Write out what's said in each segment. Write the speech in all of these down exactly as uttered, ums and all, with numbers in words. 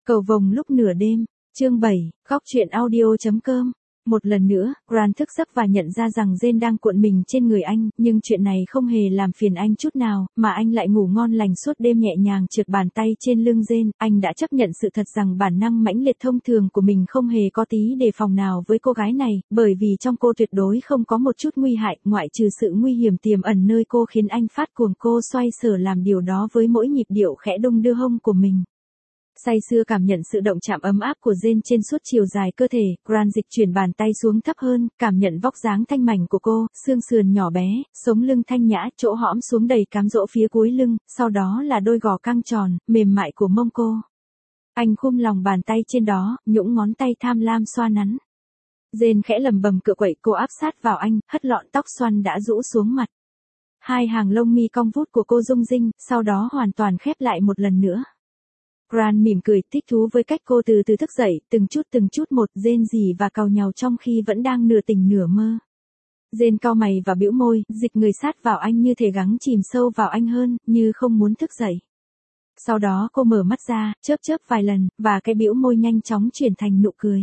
Cầu vồng lúc nửa đêm, chương bảy, góc truyện audio chấm com. Một lần nữa, Grant thức giấc và nhận ra rằng Jane đang cuộn mình trên người anh, nhưng chuyện này không hề làm phiền anh chút nào, mà anh lại ngủ ngon lành suốt đêm nhẹ nhàng trượt bàn tay trên lưng Jane. Anh đã chấp nhận sự thật rằng bản năng mãnh liệt thông thường của mình không hề có tí đề phòng nào với cô gái này, bởi vì trong cô tuyệt đối không có một chút nguy hại, ngoại trừ sự nguy hiểm tiềm ẩn nơi cô khiến anh phát cuồng. Cô xoay sở làm điều đó với mỗi nhịp điệu khẽ đung đưa hông của mình. Say sưa cảm nhận sự động chạm ấm áp của Jane trên suốt chiều dài cơ thể, Grant dịch chuyển bàn tay xuống thấp hơn, cảm nhận vóc dáng thanh mảnh của cô, xương sườn nhỏ bé, sống lưng thanh nhã, chỗ hõm xuống đầy cám dỗ phía cuối lưng, sau đó là đôi gò căng tròn, mềm mại của mông cô. Anh khum lòng bàn tay trên đó, nhũng ngón tay tham lam xoa nắn. Jane khẽ lầm bầm cựa quậy, cô áp sát vào anh, hất lọn tóc xoăn đã rũ xuống mặt. Hai hàng lông mi cong vút của cô rung rinh, sau đó hoàn toàn khép lại một lần nữa. Grant mỉm cười, thích thú với cách cô từ từ thức dậy, từng chút từng chút một, rên rỉ và càu nhàu trong khi vẫn đang nửa tỉnh nửa mơ. Jane cau mày và bĩu môi, dịch người sát vào anh như thể gắng chìm sâu vào anh hơn, như không muốn thức dậy. Sau đó cô mở mắt ra, chớp chớp vài lần, và cái bĩu môi nhanh chóng chuyển thành nụ cười.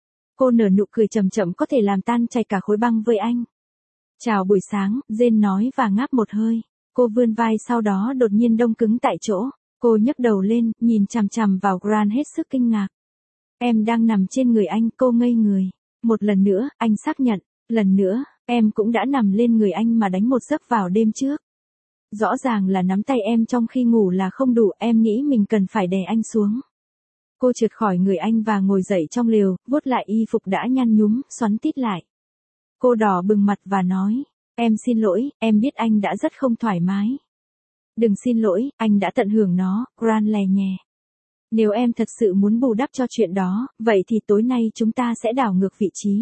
Cô nở nụ cười chậm chậm có thể làm tan chảy cả khối băng với anh. Chào buổi sáng, Jane nói và ngáp một hơi. Cô vươn vai sau đó đột nhiên đông cứng tại chỗ. Cô nhấc đầu lên, nhìn chằm chằm vào Grant hết sức kinh ngạc. Em đang nằm trên người anh, cô ngây người. Một lần nữa, anh xác nhận. Lần nữa, em cũng đã nằm lên người anh mà đánh một giấc vào đêm trước. Rõ ràng là nắm tay em trong khi ngủ là không đủ, em nghĩ mình cần phải đè anh xuống. Cô trượt khỏi người anh và ngồi dậy trong lều, vuốt lại y phục đã nhăn nhúm, xoắn tít lại. Cô đỏ bừng mặt và nói, em xin lỗi, em biết anh đã rất không thoải mái. Đừng xin lỗi, anh đã tận hưởng nó, Grant lè nhè. Nếu em thật sự muốn bù đắp cho chuyện đó, vậy thì tối nay chúng ta sẽ đảo ngược vị trí.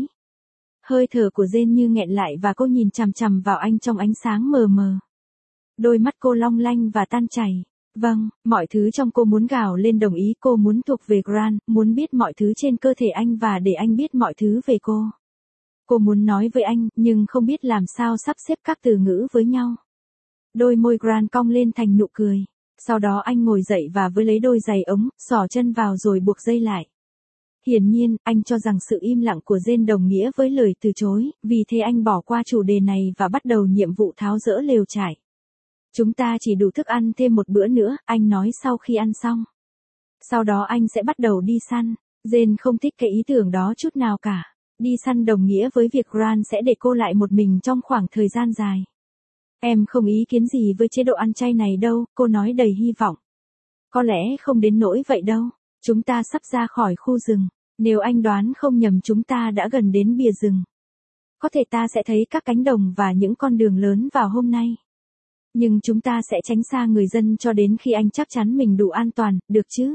Hơi thở của Jane như nghẹn lại và cô nhìn chằm chằm vào anh trong ánh sáng mờ mờ. Đôi mắt cô long lanh và tan chảy. Vâng, mọi thứ trong cô muốn gào lên đồng ý, cô muốn thuộc về Grant, muốn biết mọi thứ trên cơ thể anh và để anh biết mọi thứ về cô. Cô muốn nói với anh, nhưng không biết làm sao sắp xếp các từ ngữ với nhau. Đôi môi Grant cong lên thành nụ cười. Sau đó anh ngồi dậy và với lấy đôi giày ống, xỏ chân vào rồi buộc dây lại. Hiển nhiên, anh cho rằng sự im lặng của Jane đồng nghĩa với lời từ chối, vì thế anh bỏ qua chủ đề này và bắt đầu nhiệm vụ tháo dỡ lều trải. Chúng ta chỉ đủ thức ăn thêm một bữa nữa, anh nói sau khi ăn xong. Sau đó anh sẽ bắt đầu đi săn. Jane không thích cái ý tưởng đó chút nào cả. Đi săn đồng nghĩa với việc Grant sẽ để cô lại một mình trong khoảng thời gian dài. Em không ý kiến gì với chế độ ăn chay này đâu, cô nói đầy hy vọng. Có lẽ không đến nỗi vậy đâu, chúng ta sắp ra khỏi khu rừng. Nếu anh đoán không nhầm chúng ta đã gần đến bìa rừng. Có thể ta sẽ thấy các cánh đồng và những con đường lớn vào hôm nay. Nhưng chúng ta sẽ tránh xa người dân cho đến khi anh chắc chắn mình đủ an toàn, được chứ?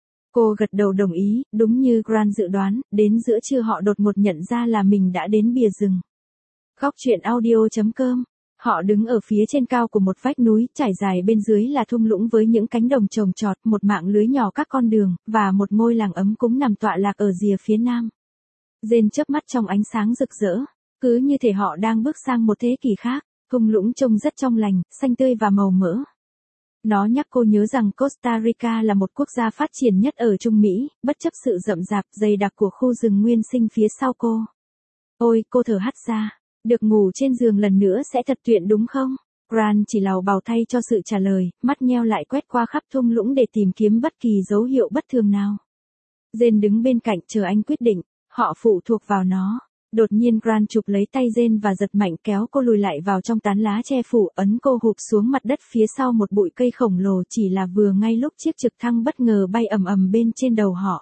Cô gật đầu đồng ý, đúng như Grant dự đoán, đến giữa trưa họ đột ngột nhận ra là mình đã đến bìa rừng. Góc truyện audio chấm com. Họ đứng ở phía trên cao của một vách núi, trải dài bên dưới là thung lũng với những cánh đồng trồng trọt, một mạng lưới nhỏ các con đường, và một ngôi làng ấm cúng nằm tọa lạc ở rìa phía nam. Jane chớp mắt trong ánh sáng rực rỡ, cứ như thể họ đang bước sang một thế kỷ khác. Thung lũng trông rất trong lành, xanh tươi và màu mỡ. Nó nhắc cô nhớ rằng Costa Rica là một quốc gia phát triển nhất ở Trung Mỹ, bất chấp sự rậm rạp, dày đặc của khu rừng nguyên sinh phía sau cô. Ôi, cô thở hắt ra. Được ngủ trên giường lần nữa sẽ thật tuyệt đúng không? Grant chỉ lào bào thay cho sự trả lời, mắt nheo lại quét qua khắp thung lũng để tìm kiếm bất kỳ dấu hiệu bất thường nào. Jane đứng bên cạnh chờ anh quyết định, họ phụ thuộc vào nó. Đột nhiên Grant chụp lấy tay Jane và giật mạnh kéo cô lùi lại vào trong tán lá che phủ, ấn cô hụp xuống mặt đất phía sau một bụi cây khổng lồ, chỉ là vừa ngay lúc chiếc trực thăng bất ngờ bay ầm ầm bên trên đầu họ.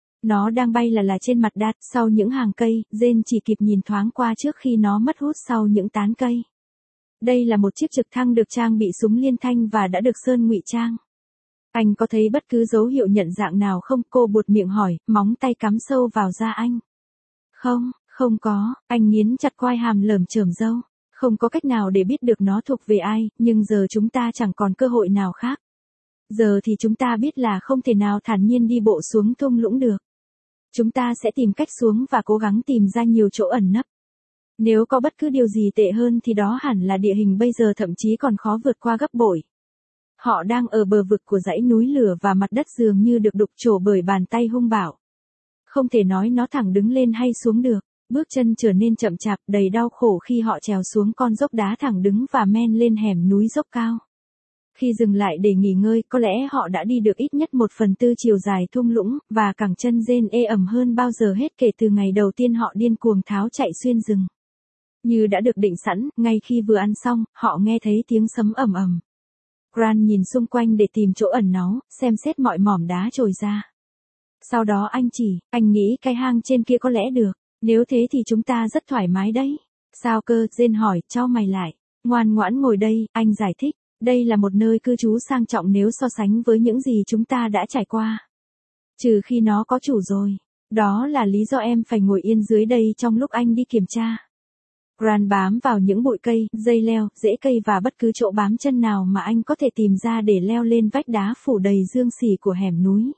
Nó đang bay là là trên mặt đất, sau những hàng cây, Jane chỉ kịp nhìn thoáng qua trước khi nó mất hút sau những tán cây. Đây là một chiếc trực thăng được trang bị súng liên thanh và đã được sơn ngụy trang. Anh có thấy bất cứ dấu hiệu nhận dạng nào không? Cô buột miệng hỏi, móng tay cắm sâu vào da anh. Không, không có, anh nghiến chặt quai hàm lởm chởm râu. Không có cách nào để biết được nó thuộc về ai, nhưng giờ chúng ta chẳng còn cơ hội nào khác. Giờ thì chúng ta biết là không thể nào thản nhiên đi bộ xuống thung lũng được. Chúng ta sẽ tìm cách xuống và cố gắng tìm ra nhiều chỗ ẩn nấp. Nếu có bất cứ điều gì tệ hơn thì đó hẳn là địa hình bây giờ thậm chí còn khó vượt qua gấp bội. Họ đang ở bờ vực của dãy núi lửa và mặt đất dường như được đục trổ bởi bàn tay hung bạo. Không thể nói nó thẳng đứng lên hay xuống được. Bước chân trở nên chậm chạp, đầy đau khổ khi họ trèo xuống con dốc đá thẳng đứng và men lên hẻm núi dốc cao. Khi dừng lại để nghỉ ngơi, có lẽ họ đã đi được ít nhất một phần tư chiều dài thung lũng, và cẳng chân Jane ê ẩm hơn bao giờ hết kể từ ngày đầu tiên họ điên cuồng tháo chạy xuyên rừng. Như đã được định sẵn, ngay khi vừa ăn xong, họ nghe thấy tiếng sấm ầm ầm. Grant nhìn xung quanh để tìm chỗ ẩn náu, xem xét mọi mỏm đá trồi ra. Sau đó anh chỉ, anh nghĩ cái hang trên kia có lẽ được. Nếu thế thì chúng ta rất thoải mái đấy. Sao cơ? Jane hỏi, chau mày lại. Ngoan ngoãn ngồi đây, anh giải thích. Đây là một nơi cư trú sang trọng nếu so sánh với những gì chúng ta đã trải qua. Trừ khi nó có chủ rồi. Đó là lý do em phải ngồi yên dưới đây trong lúc anh đi kiểm tra. Grant bám vào những bụi cây, dây leo, rễ cây và bất cứ chỗ bám chân nào mà anh có thể tìm ra để leo lên vách đá phủ đầy dương xỉ của hẻm núi.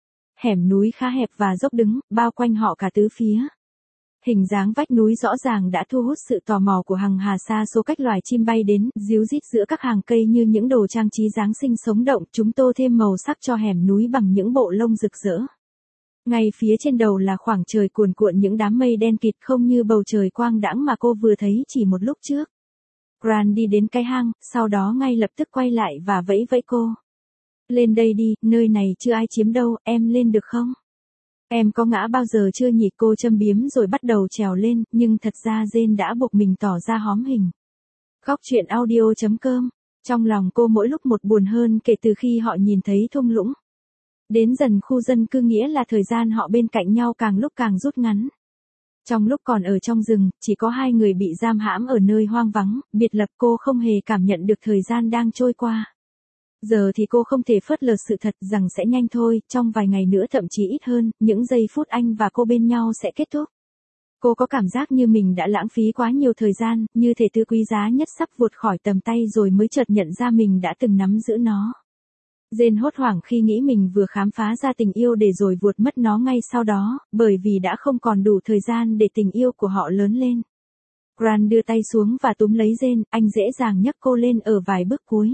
Hẻm núi khá hẹp và dốc đứng, bao quanh họ cả tứ phía. Hình dáng vách núi rõ ràng đã thu hút sự tò mò của hàng hà sa số cách loài chim bay đến, ríu rít giữa các hàng cây như những đồ trang trí Giáng sinh sống động. Chúng tô thêm màu sắc cho hẻm núi bằng những bộ lông rực rỡ. Ngay phía trên đầu là khoảng trời cuồn cuộn những đám mây đen kịt, không như bầu trời quang đãng mà cô vừa thấy chỉ một lúc trước. Grant đi đến cái hang, sau đó ngay lập tức quay lại và vẫy vẫy cô. Lên đây đi, nơi này chưa ai chiếm đâu, em lên được không? Em có ngã bao giờ chưa nhỉ? Cô châm biếm rồi bắt đầu trèo lên, nhưng thật ra Jane đã buộc mình tỏ ra hóm hình. Góc truyện audio chấm com. Trong lòng cô mỗi lúc một buồn hơn kể từ khi họ nhìn thấy thung lũng. Đến dần khu dân cư nghĩa là thời gian họ bên cạnh nhau càng lúc càng rút ngắn. Trong lúc còn ở trong rừng, chỉ có hai người bị giam hãm ở nơi hoang vắng, biệt lập. Cô không hề cảm nhận được thời gian đang trôi qua. Giờ thì cô không thể phớt lờ sự thật rằng sẽ nhanh thôi, trong vài ngày nữa thậm chí ít hơn, những giây phút anh và cô bên nhau sẽ kết thúc. Cô có cảm giác như mình đã lãng phí quá nhiều thời gian, như thể thứ quý giá nhất sắp vụt khỏi tầm tay rồi mới chợt nhận ra mình đã từng nắm giữ nó. Jane hốt hoảng khi nghĩ mình vừa khám phá ra tình yêu để rồi vụt mất nó ngay sau đó, bởi vì đã không còn đủ thời gian để tình yêu của họ lớn lên. Grant đưa tay xuống và túm lấy Jane, anh dễ dàng nhấc cô lên ở vài bước cuối.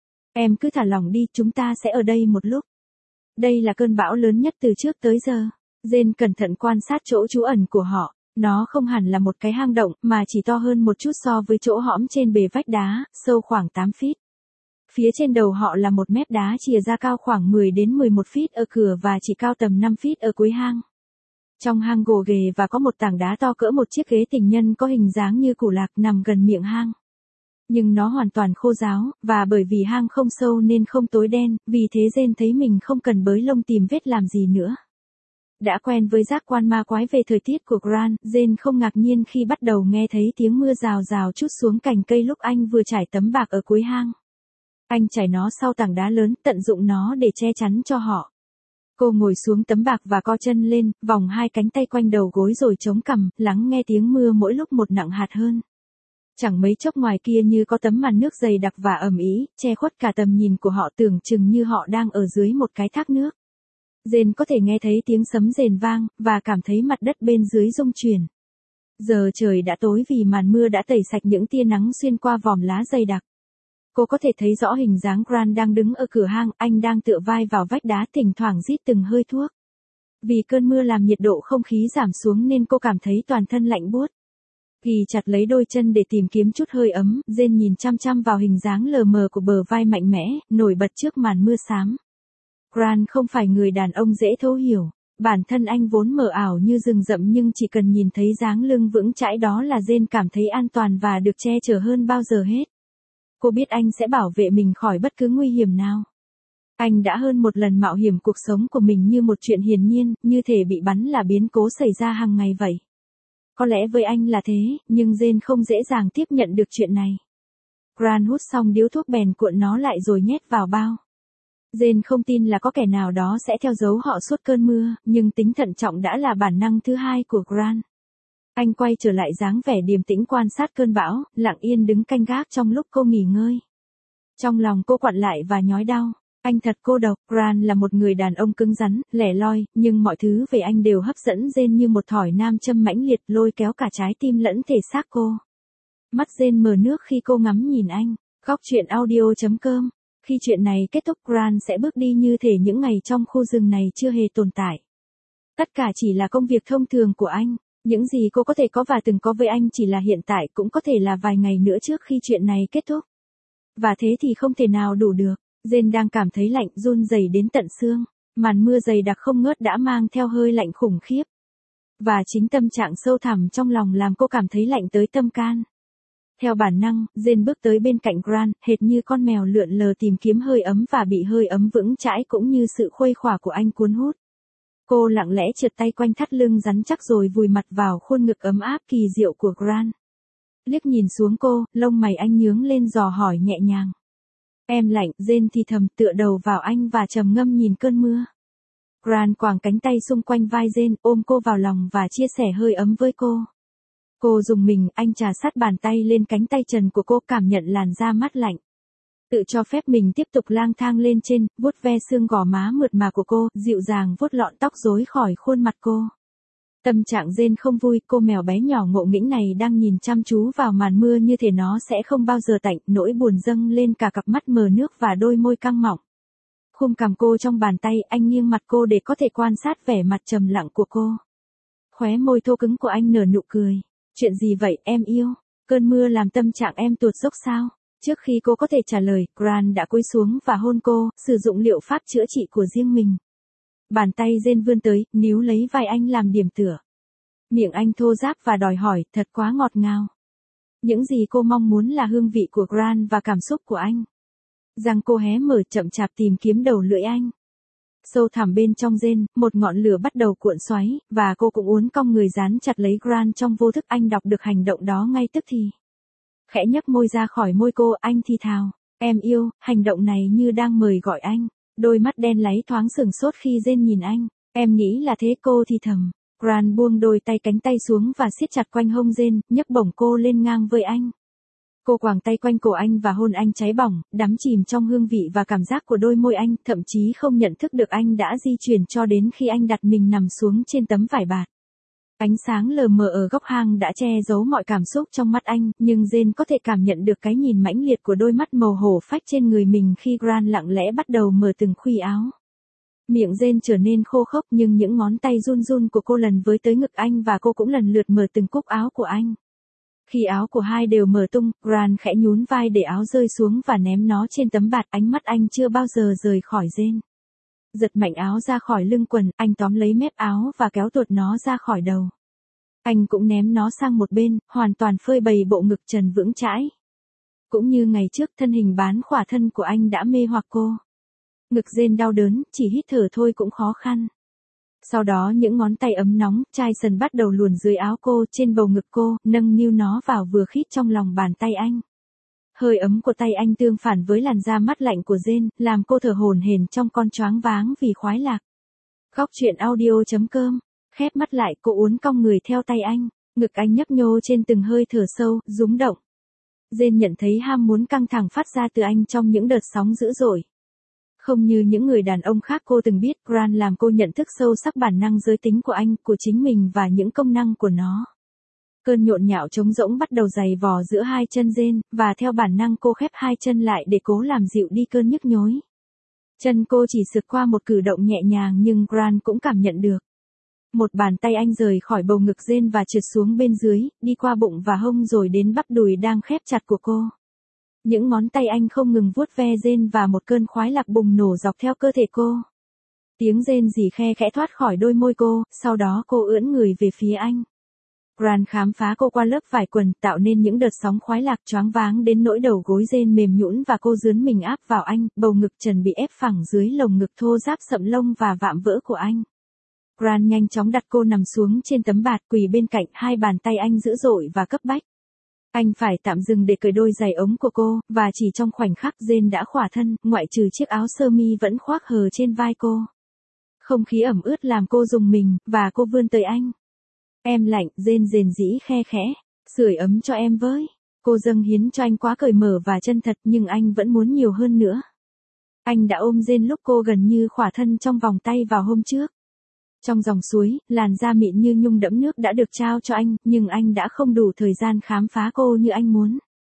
Em cứ thả lỏng đi, chúng ta sẽ ở đây một lúc. Đây là cơn bão lớn nhất từ trước tới giờ. Jane cẩn thận quan sát chỗ trú ẩn của họ. Nó không hẳn là một cái hang động, mà chỉ to hơn một chút so với chỗ hõm trên bề vách đá, sâu khoảng tám feet. Phía trên đầu họ là một mép đá chìa ra cao khoảng mười đến mười một feet ở cửa và chỉ cao tầm năm feet ở cuối hang. Trong hang gồ ghề và có một tảng đá to cỡ một chiếc ghế tình nhân có hình dáng như củ lạc nằm gần miệng hang. Nhưng nó hoàn toàn khô ráo, và bởi vì hang không sâu nên không tối đen, vì thế Jane thấy mình không cần bới lông tìm vết làm gì nữa. Đã quen với giác quan ma quái về thời tiết của Grant, Jane không ngạc nhiên khi bắt đầu nghe thấy tiếng mưa rào rào trút xuống cành cây lúc anh vừa trải tấm bạc ở cuối hang. Anh trải nó sau tảng đá lớn, tận dụng nó để che chắn cho họ. Cô ngồi xuống tấm bạc và co chân lên, vòng hai cánh tay quanh đầu gối rồi chống cằm, lắng nghe tiếng mưa mỗi lúc một nặng hạt hơn. Chẳng mấy chốc ngoài kia như có tấm màn nước dày đặc và ẩm ý, che khuất cả tầm nhìn của họ, tưởng chừng như họ đang ở dưới một cái thác nước. Jane có thể nghe thấy tiếng sấm rền vang, và cảm thấy mặt đất bên dưới rung chuyển. Giờ trời đã tối vì màn mưa đã tẩy sạch những tia nắng xuyên qua vòm lá dày đặc. Cô có thể thấy rõ hình dáng Grant đang đứng ở cửa hang, anh đang tựa vai vào vách đá thỉnh thoảng rít từng hơi thuốc. Vì cơn mưa làm nhiệt độ không khí giảm xuống nên cô cảm thấy toàn thân lạnh buốt. Ghi chặt lấy đôi chân để tìm kiếm chút hơi ấm, Jane nhìn chăm chăm vào hình dáng lờ mờ của bờ vai mạnh mẽ, nổi bật trước màn mưa xám. Grant không phải người đàn ông dễ thấu hiểu. Bản thân anh vốn mờ ảo như rừng rậm, nhưng chỉ cần nhìn thấy dáng lưng vững chãi đó là Jane cảm thấy an toàn và được che chở hơn bao giờ hết. Cô biết anh sẽ bảo vệ mình khỏi bất cứ nguy hiểm nào. Anh đã hơn một lần mạo hiểm cuộc sống của mình như một chuyện hiển nhiên, như thể bị bắn là biến cố xảy ra hàng ngày vậy. Có lẽ với anh là thế, nhưng Jane không dễ dàng tiếp nhận được chuyện này. Grant hút xong điếu thuốc bèn cuộn nó lại rồi nhét vào bao. Jane không tin là có kẻ nào đó sẽ theo dấu họ suốt cơn mưa, nhưng tính thận trọng đã là bản năng thứ hai của Grant. Anh quay trở lại dáng vẻ điềm tĩnh quan sát cơn bão, lặng yên đứng canh gác trong lúc cô nghỉ ngơi. Trong lòng cô quặn lại và nhói đau. Anh thật cô độc. Grant là một người đàn ông cứng rắn, lẻ loi, nhưng mọi thứ về anh đều hấp dẫn Jane như một thỏi nam châm mãnh liệt, lôi kéo cả trái tim lẫn thể xác cô. Mắt Jane mờ nước khi cô ngắm nhìn anh. Góc truyện audio chấm com Khi chuyện này kết thúc, Grant sẽ bước đi như thể những ngày trong khu rừng này chưa hề tồn tại. Tất cả chỉ là công việc thông thường của anh. Những gì cô có thể có và từng có với anh chỉ là hiện tại, cũng có thể là vài ngày nữa trước khi chuyện này kết thúc. Và thế thì không thể nào đủ được. Jane đang cảm thấy lạnh, run rẩy đến tận xương. Màn mưa dày đặc không ngớt đã mang theo hơi lạnh khủng khiếp. Và chính tâm trạng sâu thẳm trong lòng làm cô cảm thấy lạnh tới tâm can. Theo bản năng, Jane bước tới bên cạnh Grant, hệt như con mèo lượn lờ tìm kiếm hơi ấm và bị hơi ấm vững chãi cũng như sự khuây khỏa của anh cuốn hút. Cô lặng lẽ trượt tay quanh thắt lưng rắn chắc rồi vùi mặt vào khuôn ngực ấm áp kỳ diệu của Grant. Liếc nhìn xuống cô, lông mày anh nhướng lên dò hỏi nhẹ nhàng. Em lạnh, Jane thì thầm tựa đầu vào anh và trầm ngâm nhìn cơn mưa. Grant quàng cánh tay xung quanh vai Jane, ôm cô vào lòng và chia sẻ hơi ấm với cô. Cô rùng mình, anh trà sát bàn tay lên cánh tay trần của cô, cảm nhận làn da mát lạnh. Tự cho phép mình tiếp tục lang thang lên trên, vuốt ve xương gò má mượt mà của cô, dịu dàng vuốt lọn tóc rối khỏi khuôn mặt cô. Tâm trạng Jane không vui, cô mèo bé nhỏ ngộ nghĩnh này đang nhìn chăm chú vào màn mưa như thể nó sẽ không bao giờ tạnh, nỗi buồn dâng lên cả cặp mắt mờ nước và đôi môi căng mọng. Khum cằm cô trong bàn tay, anh nghiêng mặt cô để có thể quan sát vẻ mặt trầm lặng của cô. Khóe môi thô cứng của anh nở nụ cười. Chuyện gì vậy, em yêu? Cơn mưa làm tâm trạng em tuột dốc sao? Trước khi cô có thể trả lời, Grant đã cúi xuống và hôn cô, sử dụng liệu pháp chữa trị của riêng mình. Bàn tay Jane vươn tới, níu lấy vai anh làm điểm tựa. Miệng anh thô ráp và đòi hỏi, thật quá ngọt ngào. Những gì cô mong muốn là hương vị của Grant và cảm xúc của anh. Răng cô hé mở chậm chạp tìm kiếm đầu lưỡi anh. Sâu thẳm bên trong Jane, một ngọn lửa bắt đầu cuộn xoáy, và cô cũng uốn cong người dán chặt lấy Grant trong vô thức. Anh đọc được hành động đó ngay tức thì. Khẽ nhấc môi ra khỏi môi cô, anh thì thào. Em yêu, hành động này như đang mời gọi anh. Đôi mắt đen láy thoáng sửng sốt khi Jane nhìn anh. Em nghĩ là thế, cô thì thầm. Grant buông đôi tay cánh tay xuống và siết chặt quanh hông Jane, nhấc bổng cô lên ngang với anh. Cô quàng tay quanh cổ anh và hôn anh cháy bỏng, đắm chìm trong hương vị và cảm giác của đôi môi anh, thậm chí không nhận thức được anh đã di chuyển cho đến khi anh đặt mình nằm xuống trên tấm vải bạt. Ánh sáng lờ mờ ở góc hang đã che giấu mọi cảm xúc trong mắt anh, nhưng Jane có thể cảm nhận được cái nhìn mãnh liệt của đôi mắt màu hổ phách trên người mình khi Grant lặng lẽ bắt đầu mở từng khuy áo. Miệng Jane trở nên khô khốc, nhưng những ngón tay run run của cô lần với tới ngực anh và cô cũng lần lượt mở từng cúc áo của anh. Khi áo của hai đều mở tung, Grant khẽ nhún vai để áo rơi xuống và ném nó trên tấm bạt. Ánh mắt anh chưa bao giờ rời khỏi Jane. Giật mạnh áo ra khỏi lưng quần, anh tóm lấy mép áo và kéo tuột nó ra khỏi đầu. Anh cũng ném nó sang một bên, hoàn toàn phơi bày bộ ngực trần vững chãi. Cũng như ngày trước, thân hình bán khỏa thân của anh đã mê hoặc cô. Ngực Jane đau đớn, chỉ hít thở thôi cũng khó khăn. Sau đó những ngón tay ấm nóng, chai sần bắt đầu luồn dưới áo cô, trên bầu ngực cô, nâng niu nó vào vừa khít trong lòng bàn tay anh. Hơi ấm của tay anh tương phản với làn da mát lạnh của Jane, làm cô thở hổn hển trong con choáng váng vì khoái lạc. Góc truyện audio chấm com. Khép mắt lại, cô uốn cong người theo tay anh. Ngực anh nhấp nhô trên từng hơi thở sâu, rúng động. Jane nhận thấy ham muốn căng thẳng phát ra từ anh trong những đợt sóng dữ dội. Không như những người đàn ông khác cô từng biết, Grant làm cô nhận thức sâu sắc bản năng giới tính của anh, của chính mình và những công năng của nó. Cơn nhộn nhạo trống rỗng bắt đầu giày vò giữa hai chân Jane, và theo bản năng cô khép hai chân lại để cố làm dịu đi cơn nhức nhối. Chân cô chỉ sượt qua một cử động nhẹ nhàng nhưng Grant cũng cảm nhận được. Một bàn tay anh rời khỏi bầu ngực Jane và trượt xuống bên dưới, đi qua bụng và hông rồi đến bắp đùi đang khép chặt của cô. Những ngón tay anh không ngừng vuốt ve Jane và một cơn khoái lạc bùng nổ dọc theo cơ thể cô. Tiếng rên rỉ khe khẽ thoát khỏi đôi môi cô, sau đó cô ưỡn người về phía anh. Grant khám phá cô qua lớp vải quần, tạo nên những đợt sóng khoái lạc choáng váng đến nỗi đầu gối Jane mềm nhũn và cô dướn mình áp vào anh, bầu ngực trần bị ép phẳng dưới lồng ngực thô ráp sậm lông và vạm vỡ của anh. Grant nhanh chóng đặt cô nằm xuống trên tấm bạt, quỳ bên cạnh, hai bàn tay anh dữ dội và cấp bách. Anh phải tạm dừng để cởi đôi giày ống của cô, và chỉ trong khoảnh khắc Jane đã khỏa thân, ngoại trừ chiếc áo sơ mi vẫn khoác hờ trên vai cô. Không khí ẩm ướt làm cô rùng mình, và cô vươn tới anh. Em lạnh, Jane rền rĩ khe khẽ. Sưởi ấm cho em với. Cô dâng hiến cho anh quá cởi mở và chân thật, nhưng anh vẫn muốn nhiều hơn nữa. Anh đã ôm Jane lúc cô gần như khỏa thân trong vòng tay vào hôm trước. Trong dòng suối, làn da mịn như nhung đẫm nước đã được trao cho anh, nhưng anh đã không đủ thời gian khám phá cô như anh muốn.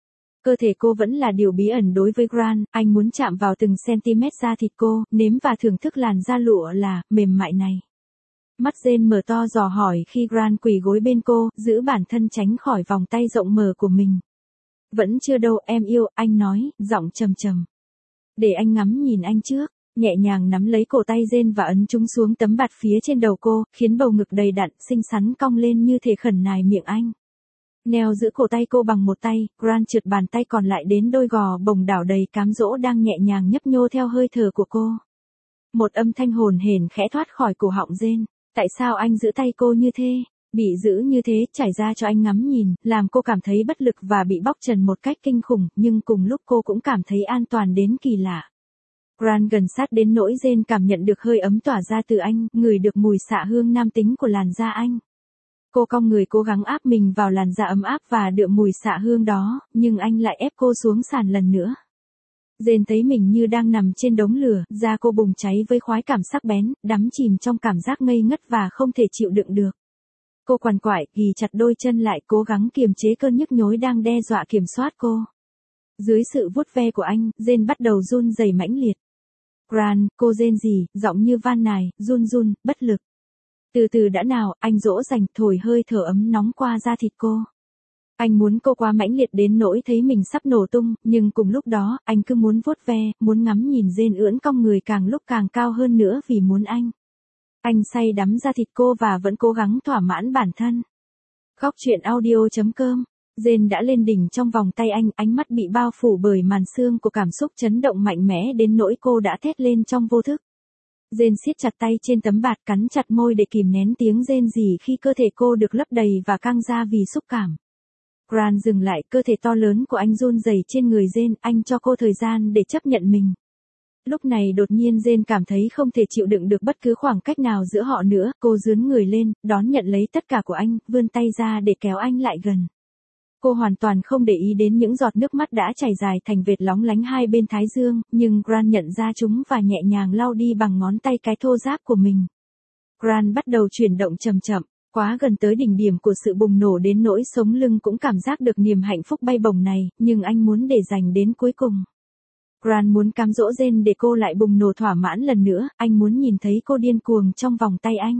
Cơ thể cô vẫn là điều bí ẩn đối với Grant, anh muốn chạm vào từng centimet da thịt cô, nếm và thưởng thức làn da lụa là, mềm mại này. Mắt Jane mở to dò hỏi khi Grant quỳ gối bên cô, giữ bản thân tránh khỏi vòng tay rộng mở của mình. Vẫn chưa đâu em yêu, anh nói, giọng trầm trầm. Để anh ngắm nhìn anh trước, nhẹ nhàng nắm lấy cổ tay Jane và ấn chúng xuống tấm bạt phía trên đầu cô, khiến bầu ngực đầy đặn, xinh xắn cong lên như thể khẩn nài miệng anh. Neo giữ cổ tay cô bằng một tay, Grant trượt bàn tay còn lại đến đôi gò bồng đảo đầy cám dỗ đang nhẹ nhàng nhấp nhô theo hơi thở của cô. Một âm thanh hồn hển khẽ thoát khỏi cổ họng Jane. Tại sao anh giữ tay cô như thế? Bị giữ như thế, trải ra cho anh ngắm nhìn, làm cô cảm thấy bất lực và bị bóc trần một cách kinh khủng, nhưng cùng lúc cô cũng cảm thấy an toàn đến kỳ lạ. Grant gần sát đến nỗi Jane cảm nhận được hơi ấm tỏa ra từ anh, ngửi được mùi xạ hương nam tính của làn da anh. Cô cong người cố gắng áp mình vào làn da ấm áp và đượm mùi xạ hương đó, nhưng anh lại ép cô xuống sàn lần nữa. Jane thấy mình như đang nằm trên đống lửa, da cô bùng cháy với khoái cảm sắc bén, đắm chìm trong cảm giác ngây ngất và không thể chịu đựng được. Cô quằn quại, ghì chặt đôi chân lại cố gắng kiềm chế cơn nhức nhối đang đe dọa kiểm soát cô. Dưới sự vuốt ve của anh, Jane bắt đầu run rẩy mãnh liệt. Grant, cô rên rỉ, giọng như van nài, run run, bất lực. Từ từ đã nào, anh dỗ dành, thổi hơi thở ấm nóng qua da thịt cô. Anh muốn cô quá mãnh liệt đến nỗi thấy mình sắp nổ tung, nhưng cùng lúc đó, anh cứ muốn vuốt ve, muốn ngắm nhìn Jane ưỡn cong người càng lúc càng cao hơn nữa vì muốn anh. Anh say đắm da thịt cô và vẫn cố gắng thỏa mãn bản thân. Góc truyện audio chấm com. Jane đã lên đỉnh trong vòng tay anh, ánh mắt bị bao phủ bởi màn sương của cảm xúc chấn động mạnh mẽ đến nỗi cô đã thét lên trong vô thức. Jane siết chặt tay trên tấm bạt, cắn chặt môi để kìm nén tiếng rên rỉ khi cơ thể cô được lấp đầy và căng ra vì xúc cảm. Grant dừng lại, cơ thể to lớn của anh run rẩy trên người Jane, anh cho cô thời gian để chấp nhận mình. Lúc này đột nhiên Jane cảm thấy không thể chịu đựng được bất cứ khoảng cách nào giữa họ nữa, cô giương người lên, đón nhận lấy tất cả của anh, vươn tay ra để kéo anh lại gần. Cô hoàn toàn không để ý đến những giọt nước mắt đã chảy dài thành vệt lóng lánh hai bên thái dương, nhưng Grant nhận ra chúng và nhẹ nhàng lau đi bằng ngón tay cái thô ráp của mình. Grant bắt đầu chuyển động chậm chậm, quá gần tới đỉnh điểm của sự bùng nổ đến nỗi sống lưng cũng cảm giác được niềm hạnh phúc bay bổng này, nhưng anh muốn để dành đến cuối cùng. Grant muốn cám dỗ Jane để cô lại bùng nổ thỏa mãn lần nữa, anh muốn nhìn thấy cô điên cuồng trong vòng tay anh.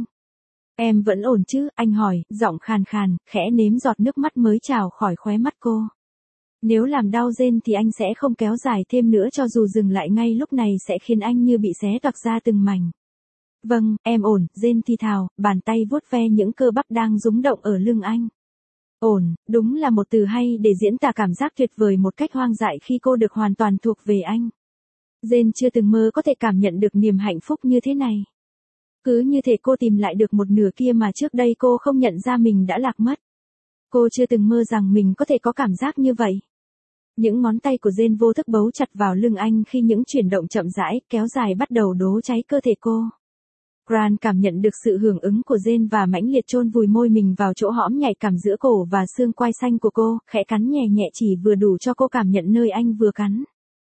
Em vẫn ổn chứ, anh hỏi, giọng khàn khàn, khẽ nếm giọt nước mắt mới trào khỏi khóe mắt cô. Nếu làm đau Jane thì anh sẽ không kéo dài thêm nữa, cho dù dừng lại ngay lúc này sẽ khiến anh như bị xé toạc ra từng mảnh. Vâng, em ổn, Jane thì thào, bàn tay vuốt ve những cơ bắp đang rúng động ở lưng anh. Ổn, đúng là một từ hay để diễn tả cảm giác tuyệt vời một cách hoang dại khi cô được hoàn toàn thuộc về anh. Jane chưa từng mơ có thể cảm nhận được niềm hạnh phúc như thế này. Cứ như thể cô tìm lại được một nửa kia mà trước đây cô không nhận ra mình đã lạc mất. Cô chưa từng mơ rằng mình có thể có cảm giác như vậy. Những ngón tay của Jane vô thức bấu chặt vào lưng anh khi những chuyển động chậm rãi, kéo dài bắt đầu đố cháy cơ thể cô. Grant cảm nhận được sự hưởng ứng của Jane và mãnh liệt chôn vùi môi mình vào chỗ hõm nhạy cảm giữa cổ và xương quai xanh của cô, khẽ cắn nhẹ nhẹ chỉ vừa đủ cho cô cảm nhận nơi anh vừa cắn.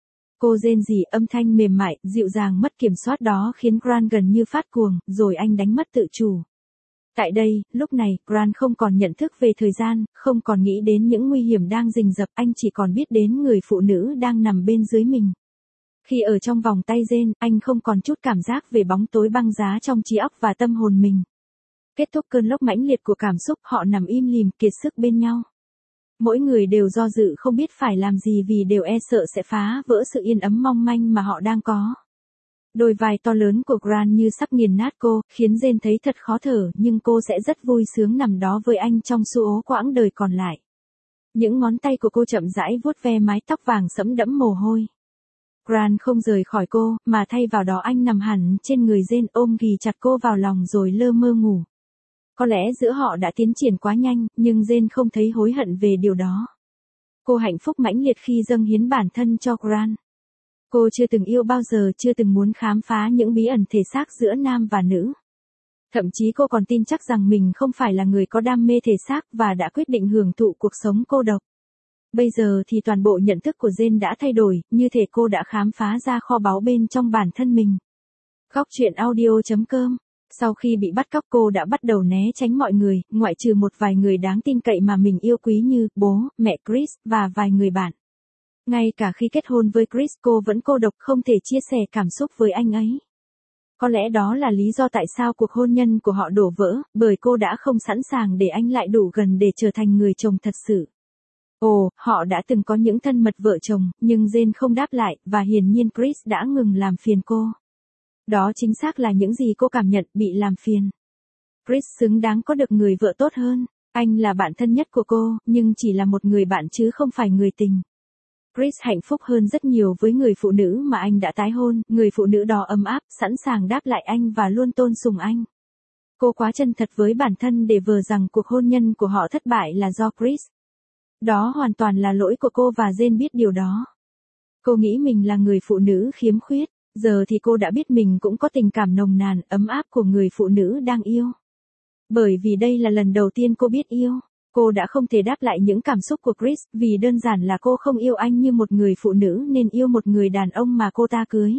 Cô rên rỉ, âm thanh mềm mại, dịu dàng mất kiểm soát đó khiến Grant gần như phát cuồng, rồi anh đánh mất tự chủ. Tại đây, lúc này, Grant không còn nhận thức về thời gian, không còn nghĩ đến những nguy hiểm đang rình rập, anh chỉ còn biết đến người phụ nữ đang nằm bên dưới mình. Khi ở trong vòng tay Jane, anh không còn chút cảm giác về bóng tối băng giá trong trí óc và tâm hồn mình. Kết thúc cơn lốc mãnh liệt của cảm xúc, họ nằm im lìm, kiệt sức bên nhau. Mỗi người đều do dự không biết phải làm gì vì đều e sợ sẽ phá vỡ sự yên ấm mong manh mà họ đang có. Đôi vai to lớn của Grant như sắp nghiền nát cô, khiến Jane thấy thật khó thở, nhưng cô sẽ rất vui sướng nằm đó với anh trong xu ố quãng đời còn lại. Những ngón tay của cô chậm rãi vuốt ve mái tóc vàng sẫm đẫm mồ hôi. Grant không rời khỏi cô, mà thay vào đó anh nằm hẳn trên người Jane, ôm ghì chặt cô vào lòng rồi lơ mơ ngủ. Có lẽ giữa họ đã tiến triển quá nhanh, nhưng Jane không thấy hối hận về điều đó. Cô hạnh phúc mãnh liệt khi dâng hiến bản thân cho Grant. Cô chưa từng yêu bao giờ, chưa từng muốn khám phá những bí ẩn thể xác giữa nam và nữ. Thậm chí cô còn tin chắc rằng mình không phải là người có đam mê thể xác và đã quyết định hưởng thụ cuộc sống cô độc. Bây giờ thì toàn bộ nhận thức của Jane đã thay đổi, như thể cô đã khám phá ra kho báu bên trong bản thân mình. Góc truyện audio chấm com. Sau khi bị bắt cóc cô đã bắt đầu né tránh mọi người, ngoại trừ một vài người đáng tin cậy mà mình yêu quý như bố, mẹ Chris và vài người bạn. Ngay cả khi kết hôn với Chris cô vẫn cô độc không thể chia sẻ cảm xúc với anh ấy. Có lẽ đó là lý do tại sao cuộc hôn nhân của họ đổ vỡ, bởi cô đã không sẵn sàng để anh lại đủ gần để trở thành người chồng thật sự. Ồ, họ đã từng có những thân mật vợ chồng, nhưng Jane không đáp lại, và hiển nhiên Chris đã ngừng làm phiền cô. Đó chính xác là những gì cô cảm nhận, bị làm phiền. Chris xứng đáng có được người vợ tốt hơn. Anh là bạn thân nhất của cô, nhưng chỉ là một người bạn chứ không phải người tình. Chris hạnh phúc hơn rất nhiều với người phụ nữ mà anh đã tái hôn, người phụ nữ đó ấm áp, sẵn sàng đáp lại anh và luôn tôn sùng anh. Cô quá chân thật với bản thân để vờ rằng cuộc hôn nhân của họ thất bại là do Chris. Đó hoàn toàn là lỗi của cô và Jane biết điều đó. Cô nghĩ mình là người phụ nữ khiếm khuyết, giờ thì cô đã biết mình cũng có tình cảm nồng nàn, ấm áp của người phụ nữ đang yêu. Bởi vì đây là lần đầu tiên cô biết yêu, cô đã không thể đáp lại những cảm xúc của Chris, vì đơn giản là cô không yêu anh như một người phụ nữ nên yêu một người đàn ông mà cô ta cưới.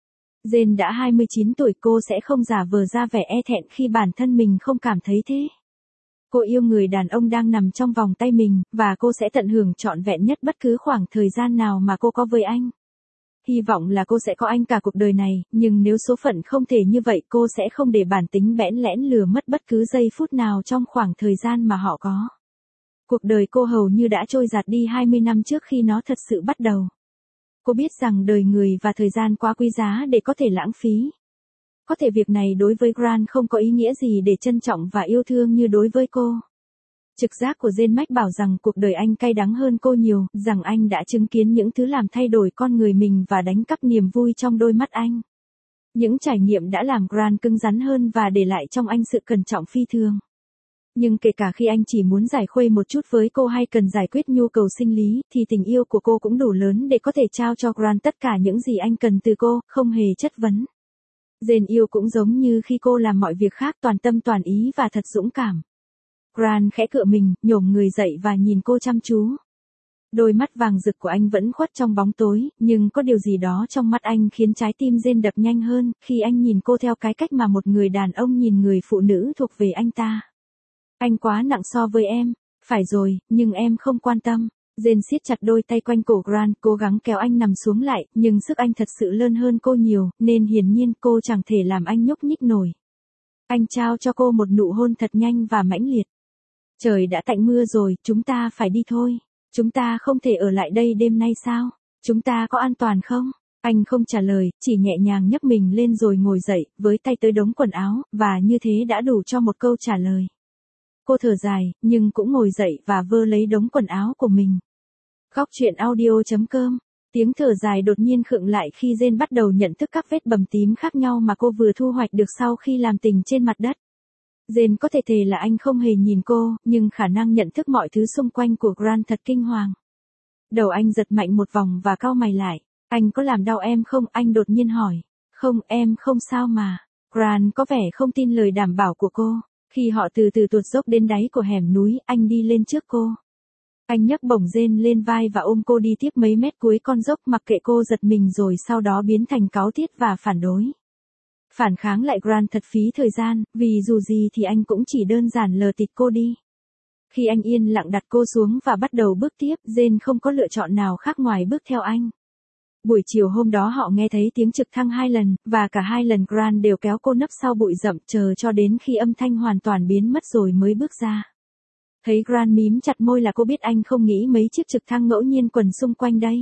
Jane đã hai mươi chín tuổi, cô sẽ không giả vờ ra vẻ e thẹn khi bản thân mình không cảm thấy thế. Cô yêu người đàn ông đang nằm trong vòng tay mình, và cô sẽ tận hưởng trọn vẹn nhất bất cứ khoảng thời gian nào mà cô có với anh. Hy vọng là cô sẽ có anh cả cuộc đời này, nhưng nếu số phận không thể như vậy cô sẽ không để bản tính bẽn lẽn lừa mất bất cứ giây phút nào trong khoảng thời gian mà họ có. Cuộc đời cô hầu như đã trôi giạt đi hai mươi năm trước khi nó thật sự bắt đầu. Cô biết rằng đời người và thời gian quá quý giá để có thể lãng phí. Có thể việc này đối với Grant không có ý nghĩa gì để trân trọng và yêu thương như đối với cô. Trực giác của Jane mách bảo rằng cuộc đời anh cay đắng hơn cô nhiều, rằng anh đã chứng kiến những thứ làm thay đổi con người mình và đánh cắp niềm vui trong đôi mắt anh. Những trải nghiệm đã làm Grant cứng rắn hơn và để lại trong anh sự cẩn trọng phi thường. Nhưng kể cả khi anh chỉ muốn giải khuây một chút với cô hay cần giải quyết nhu cầu sinh lý, thì tình yêu của cô cũng đủ lớn để có thể trao cho Grant tất cả những gì anh cần từ cô, không hề chất vấn. Jane yêu cũng giống như khi cô làm mọi việc khác, toàn tâm toàn ý và thật dũng cảm. Grant khẽ cựa mình, nhổm người dậy và nhìn cô chăm chú. Đôi mắt vàng rực của anh vẫn khuất trong bóng tối, nhưng có điều gì đó trong mắt anh khiến trái tim Jane đập nhanh hơn, khi anh nhìn cô theo cái cách mà một người đàn ông nhìn người phụ nữ thuộc về anh ta. Anh quá nặng so với em. Phải rồi, nhưng em không quan tâm. Jane siết chặt đôi tay quanh cổ Grant, cố gắng kéo anh nằm xuống lại, nhưng sức anh thật sự lớn hơn cô nhiều, nên hiển nhiên cô chẳng thể làm anh nhúc nhích nổi. Anh trao cho cô một nụ hôn thật nhanh và mãnh liệt. Trời đã tạnh mưa rồi, chúng ta phải đi thôi. Chúng ta không thể ở lại đây đêm nay sao? Chúng ta có an toàn không? Anh không trả lời, chỉ nhẹ nhàng nhấc mình lên rồi ngồi dậy, với tay tới đống quần áo, và như thế đã đủ cho một câu trả lời. Cô thở dài, nhưng cũng ngồi dậy và vơ lấy đống quần áo của mình. Góc truyện audio chấm com. Tiếng thở dài đột nhiên khựng lại khi Jane bắt đầu nhận thức các vết bầm tím khác nhau mà cô vừa thu hoạch được sau khi làm tình trên mặt đất. Jane có thể thề là anh không hề nhìn cô, nhưng khả năng nhận thức mọi thứ xung quanh của Grant thật kinh hoàng. Đầu anh giật mạnh một vòng và cau mày lại. Anh có làm đau em không? Anh đột nhiên hỏi. Không, em không sao mà. Grant có vẻ không tin lời đảm bảo của cô. Khi họ từ từ tuột dốc đến đáy của hẻm núi, anh đi lên trước cô. Anh nhấc bổng Jane lên vai và ôm cô đi tiếp mấy mét cuối con dốc, mặc kệ cô giật mình rồi sau đó biến thành cáu tiết và phản đối. Phản kháng lại Grant thật phí thời gian, vì dù gì thì anh cũng chỉ đơn giản lờ tịt cô đi. Khi anh yên lặng đặt cô xuống và bắt đầu bước tiếp, Jane không có lựa chọn nào khác ngoài bước theo anh. Buổi chiều hôm đó họ nghe thấy tiếng trực thăng hai lần, và cả hai lần Grant đều kéo cô nấp sau bụi rậm chờ cho đến khi âm thanh hoàn toàn biến mất rồi mới bước ra. Thấy Grant mím chặt môi là cô biết anh không nghĩ mấy chiếc trực thăng ngẫu nhiên quần xung quanh đây.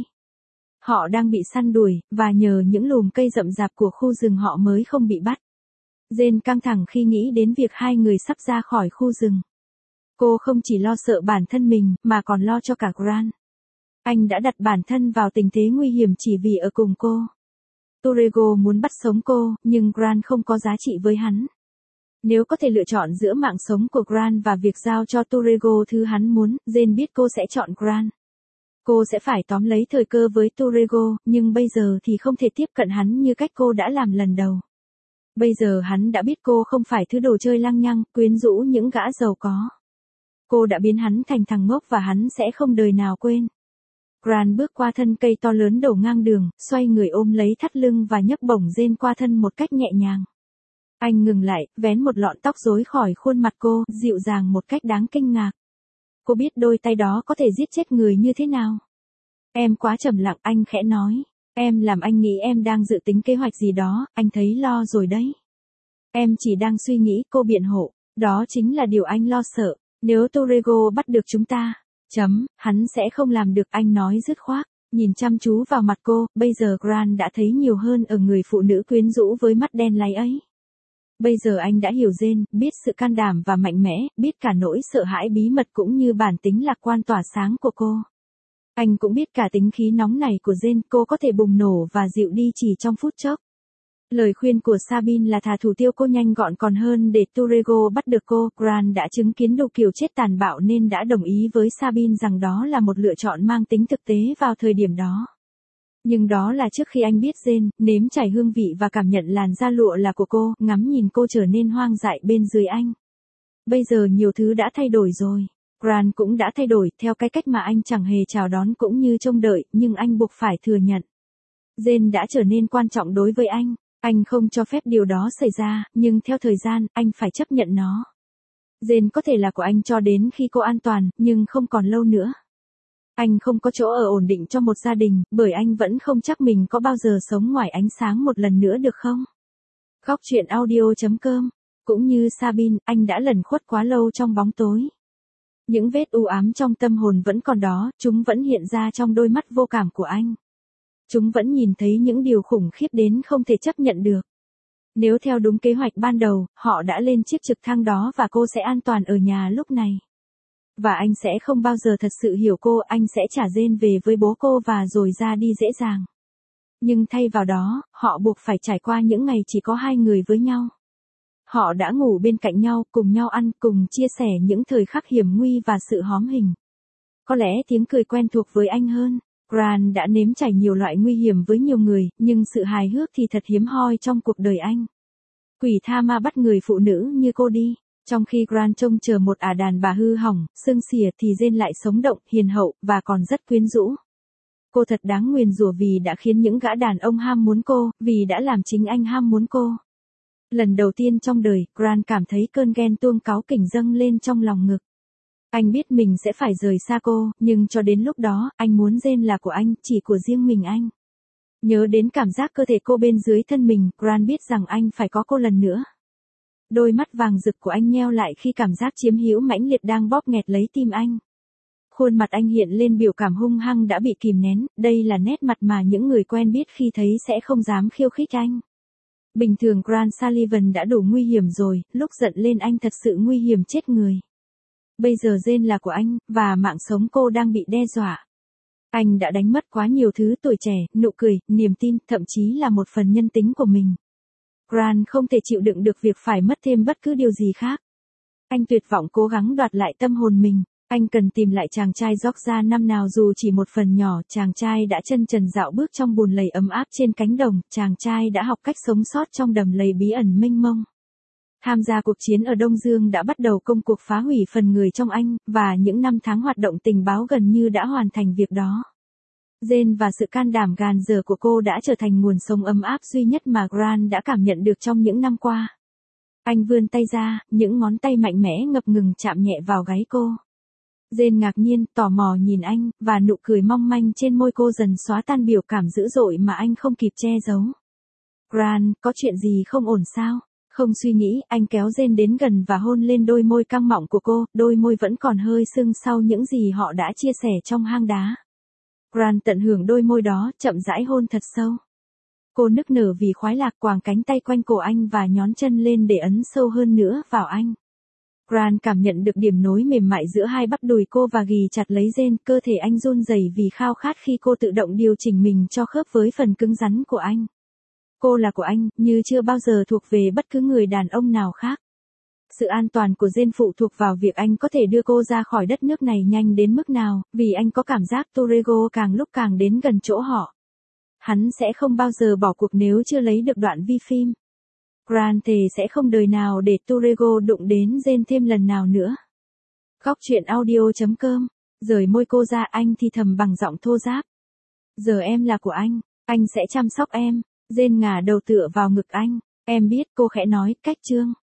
Họ đang bị săn đuổi, và nhờ những lùm cây rậm rạp của khu rừng họ mới không bị bắt. Jane căng thẳng khi nghĩ đến việc hai người sắp ra khỏi khu rừng. Cô không chỉ lo sợ bản thân mình, mà còn lo cho cả Grant. Anh đã đặt bản thân vào tình thế nguy hiểm chỉ vì ở cùng cô. Torrego muốn bắt sống cô, nhưng Grant không có giá trị với hắn. Nếu có thể lựa chọn giữa mạng sống của Grant và việc giao cho Torrego thứ hắn muốn, Jane biết cô sẽ chọn Grant. Cô sẽ phải tóm lấy thời cơ với Torrego, nhưng bây giờ thì không thể tiếp cận hắn như cách cô đã làm lần đầu. Bây giờ hắn đã biết cô không phải thứ đồ chơi lăng nhăng, quyến rũ những gã giàu có. Cô đã biến hắn thành thằng ngốc và hắn sẽ không đời nào quên. Grant bước qua thân cây to lớn đổ ngang đường, xoay người ôm lấy thắt lưng và nhấc bổng Jane qua thân một cách nhẹ nhàng. Anh ngừng lại, vén một lọn tóc rối khỏi khuôn mặt cô, dịu dàng một cách đáng kinh ngạc. Cô biết đôi tay đó có thể giết chết người như thế nào. Em quá trầm lặng, anh khẽ nói. Em làm anh nghĩ em đang dự tính kế hoạch gì đó, anh thấy lo rồi đấy. Em chỉ đang suy nghĩ, cô biện hộ. Đó chính là điều anh lo sợ. Nếu Torrego bắt được chúng ta, chấm, hắn sẽ không làm được, anh nói dứt khoát. Nhìn chăm chú vào mặt cô, bây giờ Grant đã thấy nhiều hơn ở người phụ nữ quyến rũ với mắt đen láy ấy. Bây giờ anh đã hiểu Jane, biết sự can đảm và mạnh mẽ, biết cả nỗi sợ hãi bí mật cũng như bản tính lạc quan tỏa sáng của cô. Anh cũng biết cả tính khí nóng này của Jane, cô có thể bùng nổ và dịu đi chỉ trong phút chốc. Lời khuyên của Sabine là thà thủ tiêu cô nhanh gọn còn hơn để Torrego bắt được cô. Grant đã chứng kiến đủ kiểu chết tàn bạo nên đã đồng ý với Sabine rằng đó là một lựa chọn mang tính thực tế vào thời điểm đó. Nhưng đó là trước khi anh biết Jane, nếm trải hương vị và cảm nhận làn da lụa là của cô, ngắm nhìn cô trở nên hoang dại bên dưới anh. Bây giờ nhiều thứ đã thay đổi rồi. Grant cũng đã thay đổi theo cái cách mà anh chẳng hề chào đón cũng như trông đợi, nhưng anh buộc phải thừa nhận. Jane đã trở nên quan trọng đối với anh. Anh không cho phép điều đó xảy ra, nhưng theo thời gian, anh phải chấp nhận nó. Jane có thể là của anh cho đến khi cô an toàn, nhưng không còn lâu nữa. Anh không có chỗ ở ổn định cho một gia đình, bởi anh vẫn không chắc mình có bao giờ sống ngoài ánh sáng một lần nữa được không? Góc truyện audio chấm com. Cũng như Sabine, anh đã lẩn khuất quá lâu trong bóng tối. Những vết u ám trong tâm hồn vẫn còn đó, chúng vẫn hiện ra trong đôi mắt vô cảm của anh. Chúng vẫn nhìn thấy những điều khủng khiếp đến không thể chấp nhận được. Nếu theo đúng kế hoạch ban đầu, họ đã lên chiếc trực thăng đó và cô sẽ an toàn ở nhà lúc này. Và anh sẽ không bao giờ thật sự hiểu cô, anh sẽ trả Jane về với bố cô và rồi ra đi dễ dàng. Nhưng thay vào đó, họ buộc phải trải qua những ngày chỉ có hai người với nhau. Họ đã ngủ bên cạnh nhau, cùng nhau ăn, cùng chia sẻ những thời khắc hiểm nguy và sự hóm hình. Có lẽ tiếng cười quen thuộc với anh hơn. Grant đã nếm trải nhiều loại nguy hiểm với nhiều người, nhưng sự hài hước thì thật hiếm hoi trong cuộc đời anh. Quỷ tha ma bắt người phụ nữ như cô đi. Trong khi Grant trông chờ một ả đàn bà hư hỏng, xương xìa thì Jane lại sống động, hiền hậu, và còn rất quyến rũ. Cô thật đáng nguyền rủa vì đã khiến những gã đàn ông ham muốn cô, vì đã làm chính anh ham muốn cô. Lần đầu tiên trong đời, Grant cảm thấy cơn ghen tuông cáu kỉnh dâng lên trong lòng ngực. Anh biết mình sẽ phải rời xa cô, nhưng cho đến lúc đó, anh muốn Jane là của anh, chỉ của riêng mình anh. Nhớ đến cảm giác cơ thể cô bên dưới thân mình, Grant biết rằng anh phải có cô lần nữa. Đôi mắt vàng rực của anh nheo lại khi cảm giác chiếm hữu mãnh liệt đang bóp nghẹt lấy tim anh. Khuôn mặt anh hiện lên biểu cảm hung hăng đã bị kìm nén, đây là nét mặt mà những người quen biết khi thấy sẽ không dám khiêu khích anh. Bình thường Grant Sullivan đã đủ nguy hiểm rồi, lúc giận lên anh thật sự nguy hiểm chết người. Bây giờ Jane là của anh, và mạng sống cô đang bị đe dọa. Anh đã đánh mất quá nhiều thứ tuổi trẻ, nụ cười, niềm tin, thậm chí là một phần nhân tính của mình. Grant không thể chịu đựng được việc phải mất thêm bất cứ điều gì khác. Anh tuyệt vọng cố gắng đoạt lại tâm hồn mình. Anh cần tìm lại chàng trai Georgia năm nào dù chỉ một phần nhỏ. Chàng trai đã chân trần dạo bước trong bùn lầy ấm áp trên cánh đồng. Chàng trai đã học cách sống sót trong đầm lầy bí ẩn mênh mông. Tham gia cuộc chiến ở Đông Dương đã bắt đầu công cuộc phá hủy phần người trong anh, và những năm tháng hoạt động tình báo gần như đã hoàn thành việc đó. Jane và sự can đảm gàn dở của cô đã trở thành nguồn sống ấm áp duy nhất mà Grant đã cảm nhận được trong những năm qua. Anh vươn tay ra, những ngón tay mạnh mẽ ngập ngừng chạm nhẹ vào gáy cô. Jane ngạc nhiên, tò mò nhìn anh, và nụ cười mong manh trên môi cô dần xóa tan biểu cảm dữ dội mà anh không kịp che giấu. Grant, có chuyện gì không ổn sao? Không suy nghĩ, anh kéo Jane đến gần và hôn lên đôi môi căng mọng của cô, đôi môi vẫn còn hơi sưng sau những gì họ đã chia sẻ trong hang đá. Grant tận hưởng đôi môi đó, chậm rãi hôn thật sâu. Cô nức nở vì khoái lạc, quàng cánh tay quanh cổ anh và nhón chân lên để ấn sâu hơn nữa vào anh. Grant cảm nhận được điểm nối mềm mại giữa hai bắp đùi cô và ghì chặt lấy Jane, cơ thể anh run rẩy vì khao khát khi cô tự động điều chỉnh mình cho khớp với phần cứng rắn của anh. Cô là của anh, như chưa bao giờ thuộc về bất cứ người đàn ông nào khác. Sự an toàn của Jane phụ thuộc vào việc anh có thể đưa cô ra khỏi đất nước này nhanh đến mức nào, vì anh có cảm giác Torrego càng lúc càng đến gần chỗ họ. Hắn sẽ không bao giờ bỏ cuộc nếu chưa lấy được đoạn vi phim. Grant thề sẽ không đời nào để Torrego đụng đến Jane thêm lần nào nữa. Góc truyện audio chấm com. Rời môi cô ra, anh thì thầm bằng giọng thô ráp. Giờ em là của anh, anh sẽ chăm sóc em. Jane ngả đầu tựa vào ngực anh. Em biết, cô khẽ nói, cách chương.